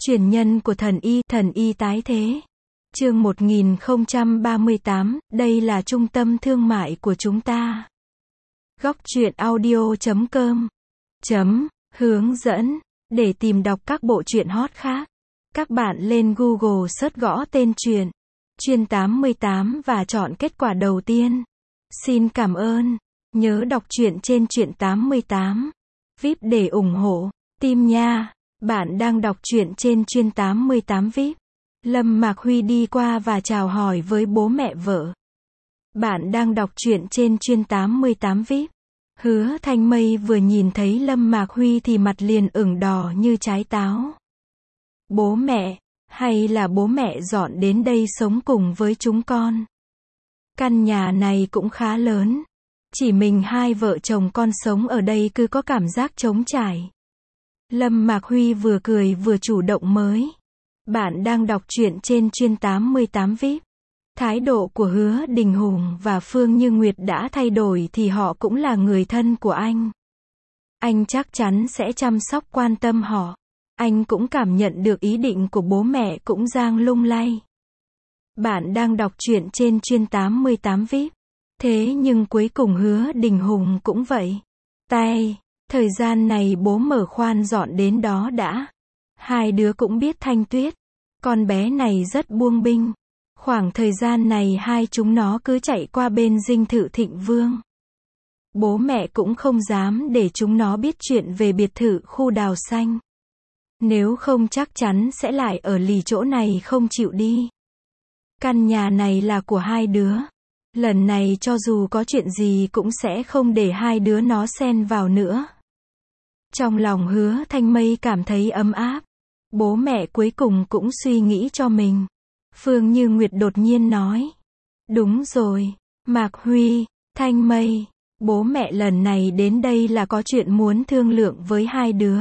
Truyền nhân của thần y tái thế. Chương 1038, đây là trung tâm thương mại của chúng ta. Góc truyện audio.com Hướng dẫn. Để tìm đọc các bộ truyện hot khác, các bạn lên Google search gõ tên truyện Chuyên 88 và chọn kết quả đầu tiên. Xin cảm ơn. Nhớ đọc truyện trên Truyện 88 VIP để ủng hộ team nha. Bạn đang đọc truyện trên Chuyên 88 VIP. Lâm Mạc Huy đi qua và chào hỏi với bố mẹ vợ. Bạn đang đọc truyện trên Chuyên 88 VIP. Hứa Thanh Mây vừa nhìn thấy Lâm Mạc Huy thì mặt liền ửng đỏ như trái táo. Bố mẹ, hay là bố mẹ dọn đến đây sống cùng với chúng con? Căn nhà này cũng khá lớn. Chỉ mình hai vợ chồng con sống ở đây cứ có cảm giác trống trải. Lâm Mạc Huy vừa cười vừa chủ động mới. Bạn đang đọc truyện trên Chuyên 88 VIP. Thái độ của Hứa Đình Hùng và Phương Như Nguyệt đã thay đổi thì họ cũng là người thân của anh. Anh chắc chắn sẽ chăm sóc quan tâm họ. Anh cũng cảm nhận được ý định của bố mẹ cũng đang lung lay. Bạn đang đọc truyện trên Chuyên 88 VIP. Thế nhưng cuối cùng Hứa Đình Hùng cũng vậy. Thời gian này bố mở khoan dọn đến đó đã. Hai đứa cũng biết Thanh Tuyết, con bé này rất buông binh. Khoảng thời gian này hai chúng nó cứ chạy qua bên dinh thự Thịnh Vương. Bố mẹ cũng không dám để chúng nó biết chuyện về biệt thự khu Đào Xanh. Nếu không chắc chắn sẽ lại ở lì chỗ này không chịu đi. Căn nhà này là của hai đứa. Lần này cho dù có chuyện gì cũng sẽ không để hai đứa nó xen vào nữa. Trong lòng Hứa Thanh Mây cảm thấy ấm áp. Bố mẹ cuối cùng cũng suy nghĩ cho mình. Phương Như Nguyệt đột nhiên nói. Đúng rồi, Mạc Huy, Thanh Mây, bố mẹ lần này đến đây là có chuyện muốn thương lượng với hai đứa.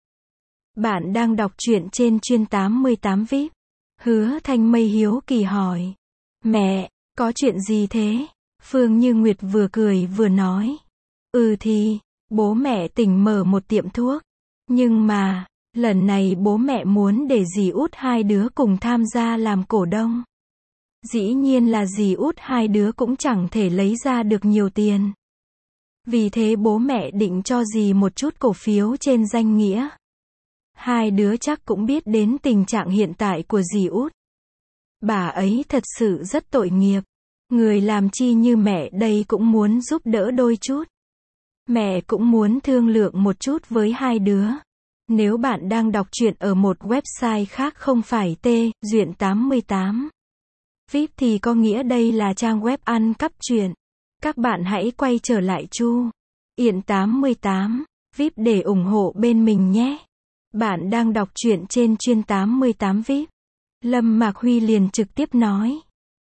Bạn đang đọc truyện trên Chuyên 88 VIP. Hứa Thanh Mây hiếu kỳ hỏi. Mẹ, có chuyện gì thế? Phương Như Nguyệt vừa cười vừa nói. Thì, bố mẹ tỉnh mở một tiệm thuốc. Nhưng mà, lần này bố mẹ muốn để dì út hai đứa cùng tham gia làm cổ đông. Dĩ nhiên là dì út hai đứa cũng chẳng thể lấy ra được nhiều tiền. Vì thế bố mẹ định cho dì một chút cổ phiếu trên danh nghĩa. Hai đứa chắc cũng biết đến tình trạng hiện tại của dì út. Bà ấy thật sự rất tội nghiệp. Người làm chi như mẹ đây cũng muốn giúp đỡ đôi chút. Mẹ cũng muốn thương lượng một chút với hai đứa. Nếu bạn đang đọc truyện ở một website khác không phải Truyện 88 VIP thì có nghĩa đây là trang web ăn cắp truyện. Các bạn hãy quay trở lại Truyện 88 VIP để ủng hộ bên mình nhé. Bạn đang đọc truyện trên Chuyên 88 VIP. Lâm Mạc Huy liền trực tiếp nói.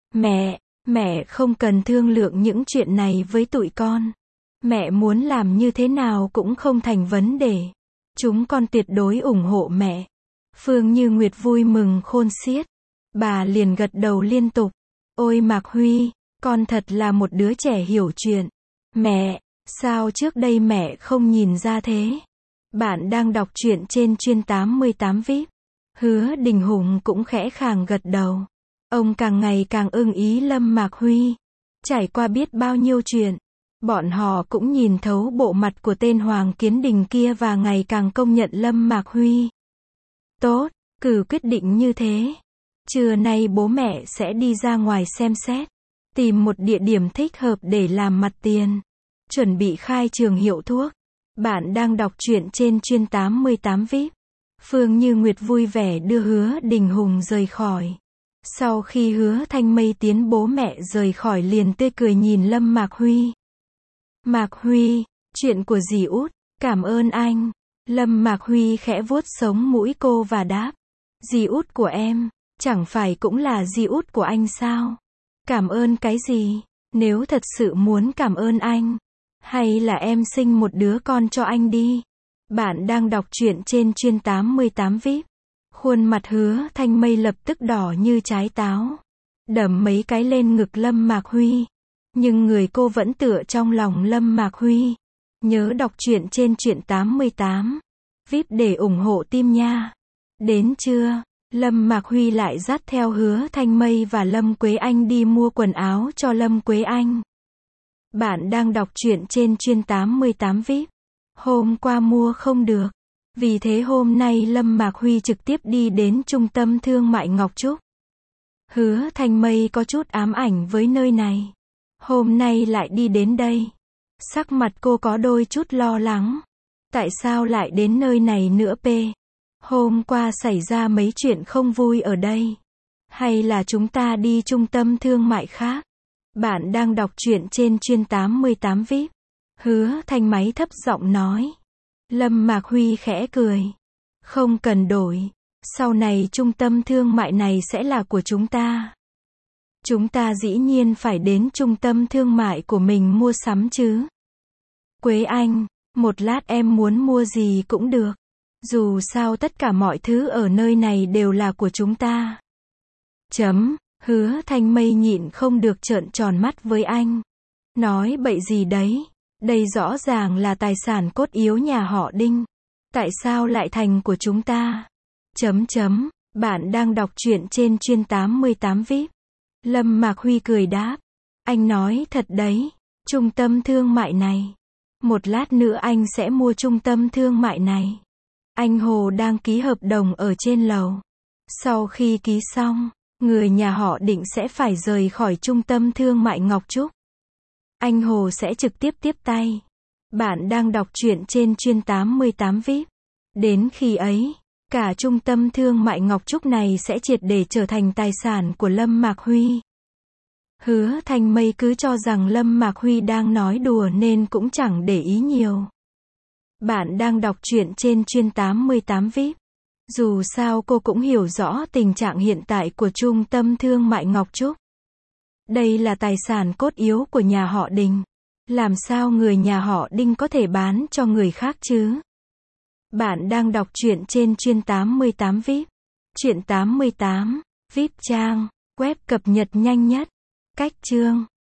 Mẹ không cần thương lượng những chuyện này với tụi con. Mẹ muốn làm như thế nào cũng không thành vấn đề. Chúng con tuyệt đối ủng hộ mẹ. Phương Như Nguyệt vui mừng khôn xiết. Bà liền gật đầu liên tục. Ôi Mạc Huy, con thật là một đứa trẻ hiểu chuyện. Mẹ, sao trước đây mẹ không nhìn ra thế? Bạn đang đọc truyện trên Chuyên 88 VIP. Hứa Đình Hùng cũng khẽ khàng gật đầu. Ông càng ngày càng ưng ý Lâm Mạc Huy. Trải qua biết bao nhiêu chuyện, bọn họ cũng nhìn thấu bộ mặt của tên Hoàng Kiến Đình kia và ngày càng công nhận Lâm Mạc Huy. Tốt, cứ quyết định như thế. Trưa nay bố mẹ sẽ đi ra ngoài xem xét, tìm một địa điểm thích hợp để làm mặt tiền. Chuẩn bị khai trường hiệu thuốc. Bạn đang đọc truyện trên Chuyên 88 VIP. Phương Như Nguyệt vui vẻ đưa Hứa Đình Hùng rời khỏi. Sau khi Hứa Thanh Mây tiến bố mẹ rời khỏi liền tươi cười nhìn Lâm Mạc Huy. Mạc Huy, chuyện của dì út, cảm ơn anh. Lâm Mạc Huy khẽ vuốt sống mũi cô và đáp. Dì út của em, chẳng phải cũng là dì út của anh sao? Cảm ơn cái gì? Nếu thật sự muốn cảm ơn anh, hay là em sinh một đứa con cho anh đi. Bạn đang đọc truyện trên Chuyên 88 VIP. Khuôn mặt Hứa Thanh Mây lập tức đỏ như trái táo. Đầm mấy cái lên ngực Lâm Mạc Huy. Nhưng người cô vẫn tựa trong lòng Lâm Mạc Huy. Nhớ đọc truyện trên Truyện 88 VIP để ủng hộ team nha. Đến trưa, Lâm Mạc Huy lại dắt theo Hứa Thanh Mây và Lâm Quế Anh đi mua quần áo cho Lâm Quế Anh. Bạn đang đọc truyện trên chuyên 88 VIP. Hôm qua mua không được. Vì thế hôm nay Lâm Mạc Huy trực tiếp đi đến trung tâm thương mại Ngọc Trúc. Hứa Thanh Mây có chút ám ảnh với nơi này. Hôm nay lại đi đến đây. Sắc mặt cô có đôi chút lo lắng. Tại sao lại đến nơi này nữa p? Hôm qua xảy ra mấy chuyện không vui ở đây. Hay là chúng ta đi trung tâm thương mại khác? Bạn đang đọc truyện trên chuyên 88 VIP. Hứa Thanh Máy thấp giọng nói. Lâm Mạc Huy khẽ cười. Không cần đổi. Sau này trung tâm thương mại này sẽ là của chúng ta. Chúng ta dĩ nhiên phải đến trung tâm thương mại của mình mua sắm chứ. Quế Anh, một lát em muốn mua gì cũng được. Dù sao tất cả mọi thứ ở nơi này đều là của chúng ta. Hứa Thanh Mây nhịn không được trợn tròn mắt với anh. Nói bậy gì đấy? Đây rõ ràng là tài sản cốt yếu nhà họ Đinh. Tại sao lại thành của chúng ta? Bạn đang đọc truyện trên chuyên 88 VIP. Lâm Mạc Huy cười đáp. Anh nói thật đấy, trung tâm thương mại này. Một lát nữa anh sẽ mua trung tâm thương mại này. Anh Hồ đang ký hợp đồng ở trên lầu. Sau khi ký xong, người nhà họ Định sẽ phải rời khỏi trung tâm thương mại Ngọc Trúc. Anh Hồ sẽ trực tiếp tiếp tay. Bạn đang đọc truyện trên chuyên 88 VIP. Đến khi ấy, cả trung tâm thương mại Ngọc Trúc này sẽ triệt để trở thành tài sản của Lâm Mạc Huy. Hứa Thanh Mây cứ cho rằng Lâm Mạc Huy đang nói đùa nên cũng chẳng để ý nhiều. Bạn đang đọc truyện trên chuyên 88 VIP. Dù sao cô cũng hiểu rõ tình trạng hiện tại của trung tâm thương mại Ngọc Trúc. Đây là tài sản cốt yếu của nhà họ Đình. Làm sao người nhà họ Đinh có thể bán cho người khác chứ? Bạn đang đọc truyện trên chuyên 88 VIP. Truyện 88 VIP trang, web cập nhật nhanh nhất. Cách chương